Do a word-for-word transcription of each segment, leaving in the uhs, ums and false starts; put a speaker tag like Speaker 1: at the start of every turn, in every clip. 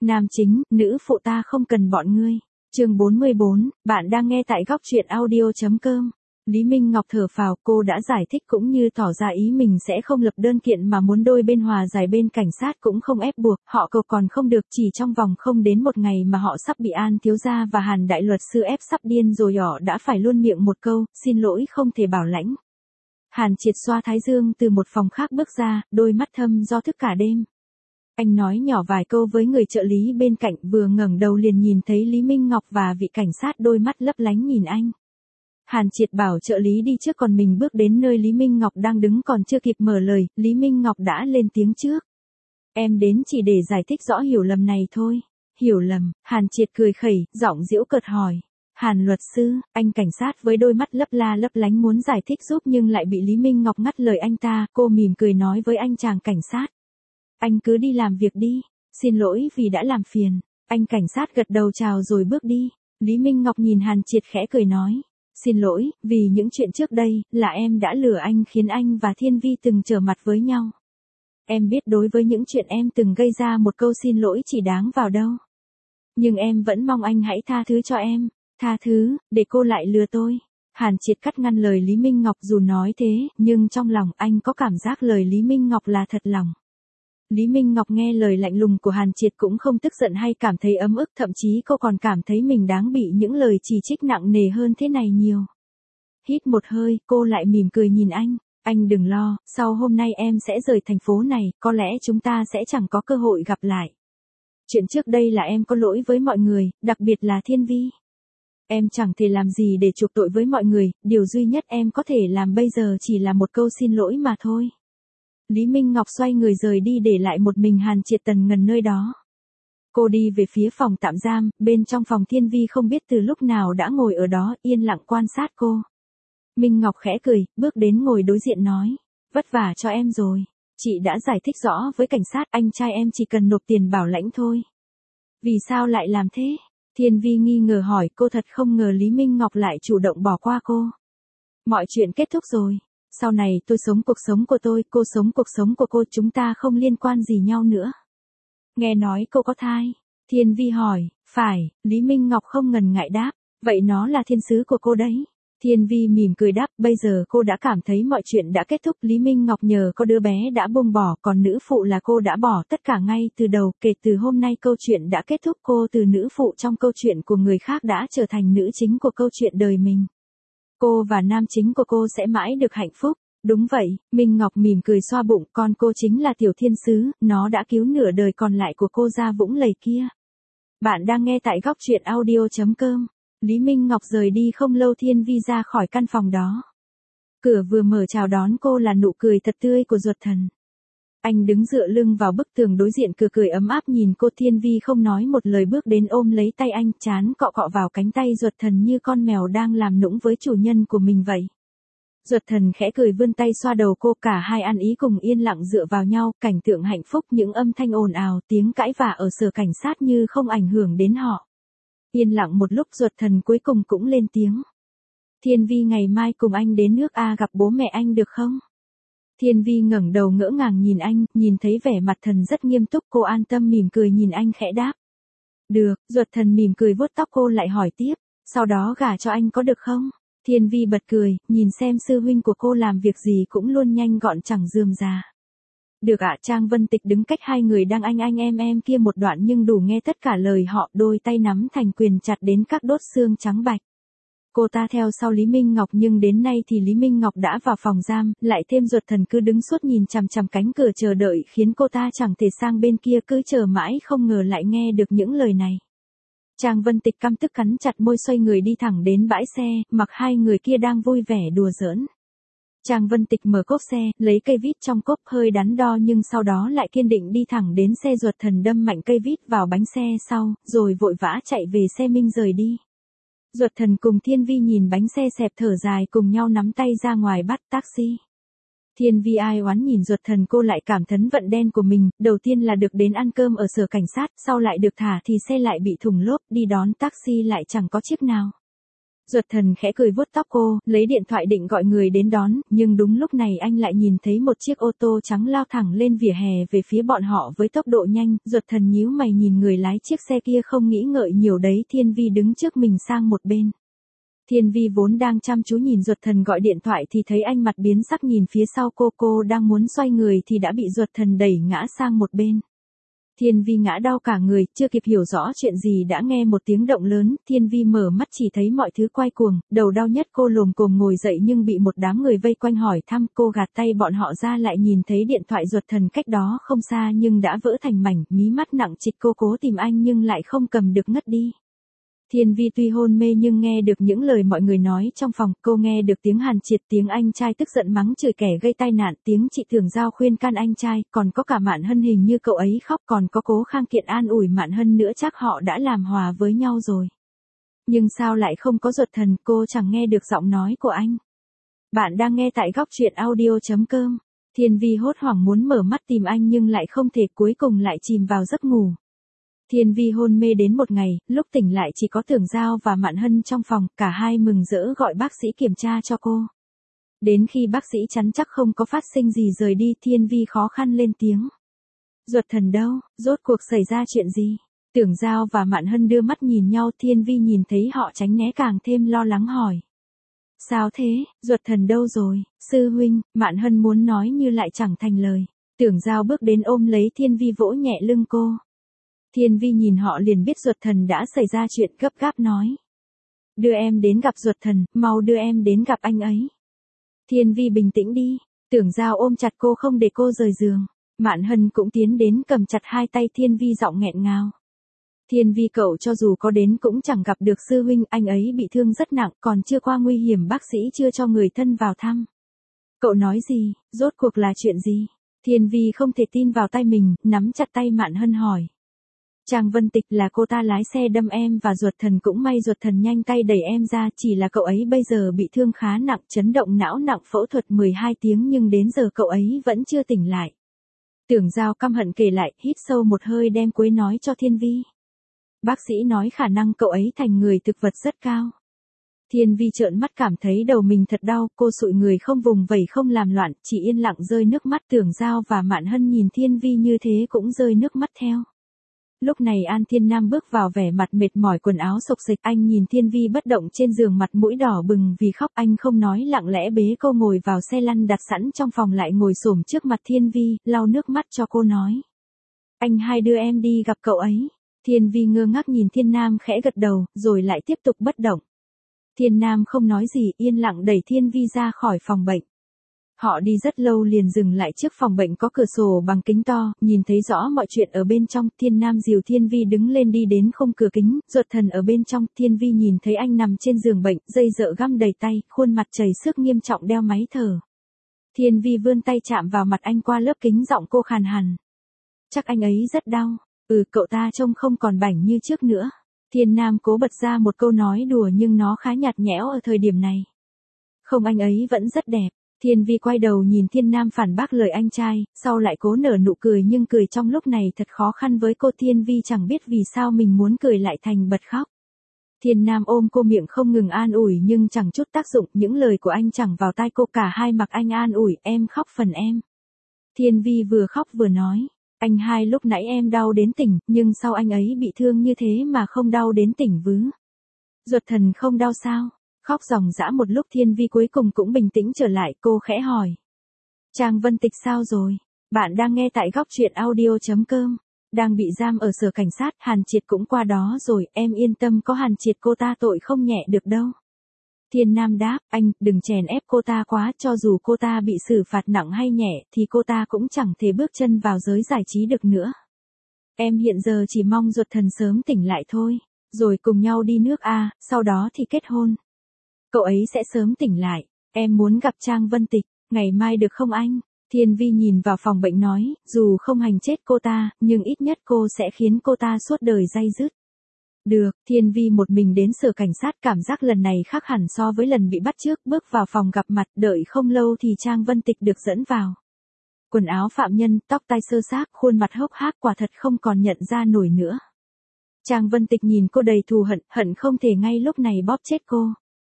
Speaker 1: Nam chính, nữ phụ ta không cần bọn ngươi. Chương bốn mươi bốn, bạn đang nghe tại góc truyện audio chấm com. Lý Minh Ngọc thở phào, cô đã giải thích cũng như tỏ ra ý mình sẽ không lập đơn kiện mà muốn đôi bên hòa giải, bên cảnh sát cũng không ép buộc, họ cầu còn không được, chỉ trong vòng không đến một ngày mà họ sắp bị An thiếu gia và Hàn đại luật sư ép sắp điên rồi, họ đã phải luôn miệng một câu, xin lỗi không thể bảo lãnh. Hàn Triệt xoa thái dương từ một phòng khác bước ra, đôi mắt thâm do thức cả đêm. Anh nói nhỏ vài câu với người trợ lý bên cạnh, vừa ngẩng đầu liền nhìn thấy Lý Minh Ngọc và vị cảnh sát đôi mắt lấp lánh nhìn anh. Hàn Triệt bảo trợ lý đi trước, còn mình bước đến nơi Lý Minh Ngọc đang đứng, còn chưa kịp mở lời, Lý Minh Ngọc đã lên tiếng trước. Em đến chỉ để giải thích rõ hiểu lầm này thôi. Hiểu lầm? Hàn Triệt cười khẩy, giọng giễu cợt hỏi. Hàn luật sư, anh cảnh sát với đôi mắt lấp la lấp lánh muốn giải thích giúp nhưng lại bị Lý Minh Ngọc ngắt lời anh ta, cô mỉm cười nói với anh chàng cảnh sát. Anh cứ đi làm việc đi, xin lỗi vì đã làm phiền. Anh cảnh sát gật đầu chào rồi bước đi. Lý Minh Ngọc nhìn Hàn Triệt khẽ cười nói. Xin lỗi, vì những chuyện trước đây, là em đã lừa anh khiến anh và Thiên Vi từng trở mặt với nhau. Em biết đối với những chuyện em từng gây ra một câu xin lỗi chỉ đáng vào đâu. Nhưng em vẫn mong anh hãy tha thứ cho em. Tha thứ, để cô lại lừa tôi. Hàn Triệt cắt ngăn lời Lý Minh Ngọc, dù nói thế, nhưng trong lòng anh có cảm giác lời Lý Minh Ngọc là thật lòng. Lý Minh Ngọc nghe lời lạnh lùng của Hàn Triệt cũng không tức giận hay cảm thấy ấm ức, thậm chí cô còn cảm thấy mình đáng bị những lời chỉ trích nặng nề hơn thế này nhiều. Hít một hơi, cô lại mỉm cười nhìn anh. Anh đừng lo, sau hôm nay em sẽ rời thành phố này, có lẽ chúng ta sẽ chẳng có cơ hội gặp lại. Chuyện trước đây là em có lỗi với mọi người, đặc biệt là Thiên Vi. Em chẳng thể làm gì để chuộc tội với mọi người, điều duy nhất em có thể làm bây giờ chỉ là một câu xin lỗi mà thôi. Lý Minh Ngọc xoay người rời đi để lại một mình Hàn Triệt tần ngần nơi đó. Cô đi về phía phòng tạm giam, bên trong phòng Thiên Vi không biết từ lúc nào đã ngồi ở đó, yên lặng quan sát cô. Minh Ngọc khẽ cười, bước đến ngồi đối diện nói, vất vả cho em rồi. Chị đã giải thích rõ với cảnh sát, anh trai em chỉ cần nộp tiền bảo lãnh thôi. Vì sao lại làm thế? Thiên Vi nghi ngờ hỏi, cô thật không ngờ Lý Minh Ngọc lại chủ động bỏ qua cô. Mọi chuyện kết thúc rồi. Sau này tôi sống cuộc sống của tôi, cô sống cuộc sống của cô, chúng ta không liên quan gì nhau nữa. Nghe nói cô có thai. Thiên Vi hỏi, phải, Lý Minh Ngọc không ngần ngại đáp, vậy nó là thiên sứ của cô đấy. Thiên Vi mỉm cười đáp, bây giờ cô đã cảm thấy mọi chuyện đã kết thúc, Lý Minh Ngọc nhờ có đứa bé đã buông bỏ, còn nữ phụ là cô đã bỏ tất cả ngay từ đầu, kể từ hôm nay câu chuyện đã kết thúc, cô từ nữ phụ trong câu chuyện của người khác đã trở thành nữ chính của câu chuyện đời mình. Cô và nam chính của cô sẽ mãi được hạnh phúc. Đúng vậy, Minh Ngọc mỉm cười xoa bụng, con cô chính là tiểu thiên sứ, nó đã cứu nửa đời còn lại của cô ra vũng lầy kia. Bạn đang nghe tại góc truyện audio chấm com. Lý Minh Ngọc rời đi không lâu Thiên Vi ra khỏi căn phòng đó. Cửa vừa mở chào đón cô là nụ cười thật tươi của Duật Thần. Anh đứng dựa lưng vào bức tường đối diện, cười cười ấm áp nhìn cô. Thiên Vi không nói một lời bước đến ôm lấy tay anh, trán cọ cọ vào cánh tay Duật Thần như con mèo đang làm nũng với chủ nhân của mình vậy. Duật Thần khẽ cười vươn tay xoa đầu cô, cả hai ăn ý cùng yên lặng dựa vào nhau, cảnh tượng hạnh phúc, những âm thanh ồn ào, tiếng cãi vã ở sở cảnh sát như không ảnh hưởng đến họ. Yên lặng một lúc Duật Thần cuối cùng cũng lên tiếng. Thiên Vi, ngày mai cùng anh đến nước A gặp bố mẹ anh được không? Thiên Vi ngẩng đầu ngỡ ngàng nhìn anh, nhìn thấy vẻ mặt Thần rất nghiêm túc, cô an tâm mỉm cười nhìn anh khẽ đáp. Được, Duật Thần mỉm cười vuốt tóc cô lại hỏi tiếp, sau đó gả cho anh có được không? Thiên Vi bật cười, nhìn xem sư huynh của cô làm việc gì cũng luôn nhanh gọn chẳng rườm rà. Được ạ. Trang Vân Tịch đứng cách hai người đang anh anh em em kia một đoạn nhưng đủ nghe tất cả lời họ, đôi tay nắm thành quyền chặt đến các đốt xương trắng bạch. Cô ta theo sau Lý Minh Ngọc nhưng đến nay thì Lý Minh Ngọc đã vào phòng giam, lại thêm Duật Thần cứ đứng suốt nhìn chằm chằm cánh cửa chờ đợi khiến cô ta chẳng thể sang bên kia, cứ chờ mãi không ngờ lại nghe được những lời này. Trang Vân Tịch căm tức cắn chặt môi xoay người đi thẳng đến bãi xe, mặc hai người kia đang vui vẻ đùa giỡn. Trang Vân Tịch mở cốp xe, lấy cây vít trong cốp hơi đắn đo nhưng sau đó lại kiên định đi thẳng đến xe. Duật Thần đâm mạnh cây vít vào bánh xe sau, rồi vội vã chạy về xe Minh rời đi. Duật Thần cùng Thiên Vi nhìn bánh xe xẹp thở dài cùng nhau nắm tay ra ngoài bắt taxi. Thiên Vi ai oán nhìn Duật Thần, cô lại cảm thấn vận đen của mình, đầu tiên là được đến ăn cơm ở sở cảnh sát, sau lại được thả thì xe lại bị thủng lốp, đi đón taxi lại chẳng có chiếc nào. Duật Thần khẽ cười vuốt tóc cô, lấy điện thoại định gọi người đến đón, nhưng đúng lúc này anh lại nhìn thấy một chiếc ô tô trắng lao thẳng lên vỉa hè về phía bọn họ với tốc độ nhanh. Duật Thần nhíu mày nhìn người lái chiếc xe kia, không nghĩ ngợi nhiều đấy. Thiên Vi đứng trước mình sang một bên. Thiên Vi vốn đang chăm chú nhìn Duật Thần gọi điện thoại thì thấy anh mặt biến sắc nhìn phía sau cô. Cô đang muốn xoay người thì đã bị Duật Thần đẩy ngã sang một bên. Thiên Vi ngã đau cả người, chưa kịp hiểu rõ chuyện gì đã nghe một tiếng động lớn. Thiên Vi mở mắt chỉ thấy mọi thứ quay cuồng, đầu đau nhất. Cô lồm cồm ngồi dậy nhưng bị một đám người vây quanh hỏi thăm. Cô gạt tay bọn họ ra, lại nhìn thấy điện thoại Duật Thần cách đó không xa nhưng đã vỡ thành mảnh. Mí mắt nặng trịch, cô cố tìm anh nhưng lại không cầm được, ngất đi. Thiên Vi tuy hôn mê nhưng nghe được những lời mọi người nói trong phòng. Cô nghe được tiếng Hàn Triệt, tiếng anh trai tức giận mắng chửi kẻ gây tai nạn, tiếng chị Thường Giao khuyên can anh trai, còn có cả Mạn Hân, hình như cậu ấy khóc, còn có Cố Khang Kiện an ủi Mạn Hân nữa. Chắc họ đã làm hòa với nhau rồi. Nhưng sao lại không có Duật Thần? Cô chẳng nghe được giọng nói của anh. Bạn đang nghe tại góc truyện audio chấm com. Thiên Vi hốt hoảng muốn mở mắt tìm anh nhưng lại không thể, cuối cùng lại chìm vào giấc ngủ. Thiên Vi hôn mê đến một ngày, lúc tỉnh lại chỉ có Thường Giao và Mạn Hân trong phòng, cả hai mừng rỡ gọi bác sĩ kiểm tra cho cô. Đến khi bác sĩ chắn chắc không có phát sinh gì rời đi, Thiên Vi khó khăn lên tiếng. Duật Thần đâu, rốt cuộc xảy ra chuyện gì? Thường Giao và Mạn Hân đưa mắt nhìn nhau, Thiên Vi nhìn thấy họ tránh né càng thêm lo lắng hỏi. Sao thế, Duật Thần đâu rồi, sư huynh? Mạn Hân muốn nói như lại chẳng thành lời. Thường Giao bước đến ôm lấy Thiên Vi, vỗ nhẹ lưng cô. Thiên Vi nhìn họ liền biết Duật Thần đã xảy ra chuyện, gấp gáp nói. Đưa em đến gặp Duật Thần, mau đưa em đến gặp anh ấy. Thiên Vi bình tĩnh đi. Thường Giao ôm chặt cô không để cô rời giường. Mạn Hân cũng tiến đến cầm chặt hai tay Thiên Vi, giọng nghẹn ngào. Thiên Vi, cậu cho dù có đến cũng chẳng gặp được sư huynh, anh ấy bị thương rất nặng, còn chưa qua nguy hiểm, bác sĩ chưa cho người thân vào thăm. Cậu nói gì, rốt cuộc là chuyện gì? Thiên Vi không thể tin vào tay mình, nắm chặt tay Mạn Hân hỏi. Trang Vân Tịch, là cô ta lái xe đâm em và Duật Thần, cũng may Duật Thần nhanh tay đẩy em ra, chỉ là cậu ấy bây giờ bị thương khá nặng, chấn động não nặng, phẫu thuật mười hai tiếng nhưng đến giờ cậu ấy vẫn chưa tỉnh lại. Tưởng Giao căm hận kể lại, hít sâu một hơi đem cuối nói cho Thiên Vi. Bác sĩ nói khả năng cậu ấy thành người thực vật rất cao. Thiên Vi trợn mắt cảm thấy đầu mình thật đau, cô sụi người không vùng vẩy không làm loạn, chỉ yên lặng rơi nước mắt. Tưởng Giao và Mạn Hân nhìn Thiên Vi như thế cũng rơi nước mắt theo. Lúc này An Thiên Nam bước vào vẻ mặt mệt mỏi, quần áo xộc xệch. Anh nhìn Thiên Vi bất động trên giường, mặt mũi đỏ bừng vì khóc. Anh không nói, lặng lẽ bế cô ngồi vào xe lăn đặt sẵn trong phòng, lại ngồi xổm trước mặt Thiên Vi, lau nước mắt cho cô nói. Anh hai đưa em đi gặp cậu ấy. Thiên Vi ngơ ngác nhìn Thiên Nam, khẽ gật đầu, rồi lại tiếp tục bất động. Thiên Nam không nói gì, yên lặng đẩy Thiên Vi ra khỏi phòng bệnh. Họ đi rất lâu liền dừng lại trước phòng bệnh có cửa sổ bằng kính to, nhìn thấy rõ mọi chuyện ở bên trong. Thiên Nam dìu Thiên Vi đứng lên đi đến khung cửa kính, Duật Thần ở bên trong. Thiên Vi nhìn thấy anh nằm trên giường bệnh, dây dợ găm đầy tay, khuôn mặt chảy xước nghiêm trọng, đeo máy thở. Thiên Vi vươn tay chạm vào mặt anh qua lớp kính, giọng cô khàn hẳn. Chắc anh ấy rất đau. Ừ, cậu ta trông không còn bảnh như trước nữa. Thiên Nam cố bật ra một câu nói đùa nhưng nó khá nhạt nhẽo ở thời điểm này. Không, anh ấy vẫn rất đẹp. Thiên Vi quay đầu nhìn Thiên Nam phản bác lời anh trai, sau lại cố nở nụ cười nhưng cười trong lúc này thật khó khăn với cô. Thiên Vi chẳng biết vì sao mình muốn cười lại thành bật khóc. Thiên Nam ôm cô, miệng không ngừng an ủi nhưng chẳng chút tác dụng, những lời của anh chẳng vào tai cô, cả hai mặc anh an ủi, em khóc phần em. Thiên Vi vừa khóc vừa nói, anh hai lúc nãy em đau đến tỉnh, nhưng sao anh ấy bị thương như thế mà không đau đến tỉnh vứ. Duật Thần không đau sao? Khóc ròng rã một lúc Thiên Vi cuối cùng cũng bình tĩnh trở lại, cô khẽ hỏi. Trang Vân Tịch sao rồi? Bạn đang nghe tại góc truyện audio chấm com. Đang bị giam ở sở cảnh sát, Hàn Triệt cũng qua đó rồi, em yên tâm, có Hàn Triệt cô ta tội không nhẹ được đâu. Thiên Nam đáp, anh, đừng chèn ép cô ta quá, cho dù cô ta bị xử phạt nặng hay nhẹ, thì cô ta cũng chẳng thể bước chân vào giới giải trí được nữa. Em hiện giờ chỉ mong Duật Thần sớm tỉnh lại thôi, rồi cùng nhau đi nước A, sau đó thì kết hôn. Cậu ấy sẽ sớm tỉnh lại, em muốn gặp Trang Vân Tịch, ngày mai được không anh? Thiên Vi nhìn vào phòng bệnh nói, dù không hành chết cô ta, nhưng ít nhất cô sẽ khiến cô ta suốt đời day dứt. Được, Thiên Vi một mình đến sở cảnh sát, cảm giác lần này khác hẳn so với lần bị bắt trước. Bước vào phòng gặp mặt, đợi không lâu thì Trang Vân Tịch được dẫn vào. Quần áo phạm nhân, tóc tai sơ xác, khuôn mặt hốc hác, quả thật không còn nhận ra nổi nữa. Trang Vân Tịch nhìn cô đầy thù hận, hận không thể ngay lúc này bóp chết cô.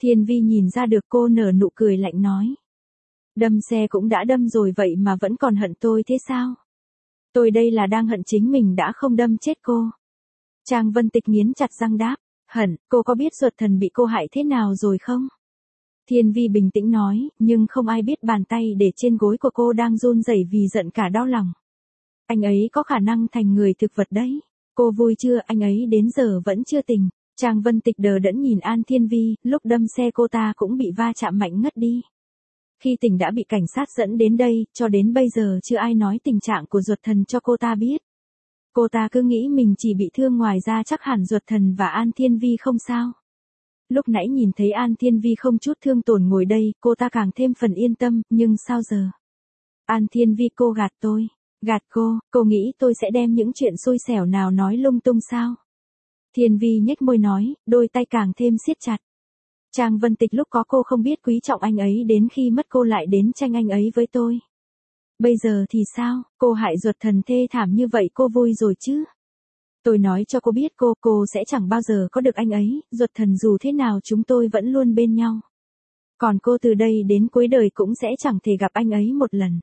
Speaker 1: Thiên Vi nhìn ra được cô nở nụ cười lạnh nói. Đâm xe cũng đã đâm rồi vậy mà vẫn còn hận tôi thế sao? Tôi đây là đang hận chính mình đã không đâm chết cô. Trang Vân Tịch nghiến chặt răng đáp. Hận, cô có biết Duật Thần bị cô hại thế nào rồi không? Thiên Vi bình tĩnh nói, nhưng không ai biết bàn tay để trên gối của cô đang run rẩy vì giận cả đau lòng. Anh ấy có khả năng thành người thực vật đấy. Cô vui chưa, anh ấy đến giờ vẫn chưa tỉnh. Trang Vân Tịch đờ đẫn nhìn An Thiên Vi, lúc đâm xe cô ta cũng bị va chạm mạnh ngất đi. Khi tỉnh đã bị cảnh sát dẫn đến đây, cho đến bây giờ chưa ai nói tình trạng của Duật Thần cho cô ta biết. Cô ta cứ nghĩ mình chỉ bị thương, ngoài ra chắc hẳn Duật Thần và An Thiên Vi không sao. Lúc nãy nhìn thấy An Thiên Vi không chút thương tổn ngồi đây, cô ta càng thêm phần yên tâm, nhưng sao giờ? An Thiên Vi, cô gạt tôi. Gạt cô, cô nghĩ tôi sẽ đem những chuyện xui xẻo nào nói lung tung sao? Thiên Vi nhếch môi nói, đôi tay càng thêm siết chặt. Trang Vân Tịch, lúc có cô không biết quý trọng anh ấy, đến khi mất cô lại đến tranh anh ấy với tôi. Bây giờ thì sao, cô hại Duật Thần thê thảm như vậy cô vui rồi chứ? Tôi nói cho cô biết cô, cô sẽ chẳng bao giờ có được anh ấy, Duật Thần dù thế nào chúng tôi vẫn luôn bên nhau. Còn cô từ đây đến cuối đời cũng sẽ chẳng thể gặp anh ấy một lần.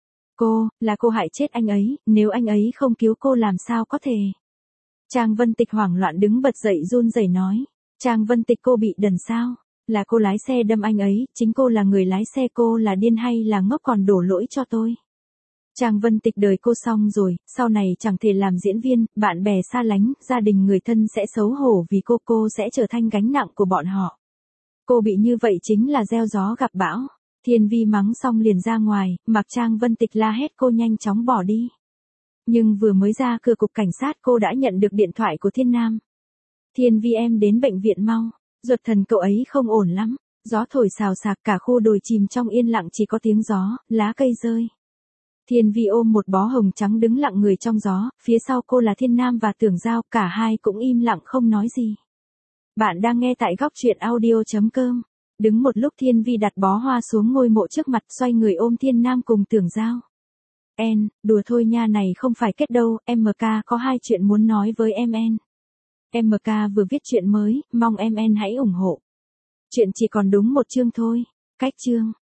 Speaker 1: Cô, là cô hại chết anh ấy, nếu anh ấy không cứu cô làm sao có thể. Trang Vân Tịch hoảng loạn đứng bật dậy run rẩy nói. Trang Vân Tịch, cô bị đần sao? Là cô lái xe đâm anh ấy, chính cô là người lái xe, cô là điên hay là ngốc còn đổ lỗi cho tôi. Trang Vân Tịch, đời cô xong rồi, sau này chẳng thể làm diễn viên, bạn bè xa lánh, gia đình người thân sẽ xấu hổ vì cô, cô sẽ trở thành gánh nặng của bọn họ. Cô bị như vậy chính là gieo gió gặp bão. Thiên Vi mắng xong liền ra ngoài, mặc Trang Vân Tịch la hét cô nhanh chóng bỏ đi. Nhưng vừa mới ra cửa cục cảnh sát cô đã nhận được điện thoại của Thiên Nam. Thiên Vi, em đến bệnh viện mau. Duật Thần cậu ấy không ổn lắm. Gió thổi xào xạc, cả khu đồi chìm trong yên lặng, chỉ có tiếng gió, lá cây rơi. Thiên Vi ôm một bó hồng trắng đứng lặng người trong gió, phía sau cô là Thiên Nam và Tưởng Giao, cả hai cũng im lặng không nói gì. Bạn đang nghe tại góc truyện audio chấm com. Đứng một lúc Thiên Vi đặt bó hoa xuống ngôi mộ trước mặt, xoay người ôm Thiên Nam cùng Tưởng Giao. En, đùa thôi nha, này không phải kết đâu, em em ca có hai chuyện muốn nói với em en. em em ca vừa viết chuyện mới, mong em en hãy ủng hộ. Chuyện chỉ còn đúng một chương thôi. Cách chương.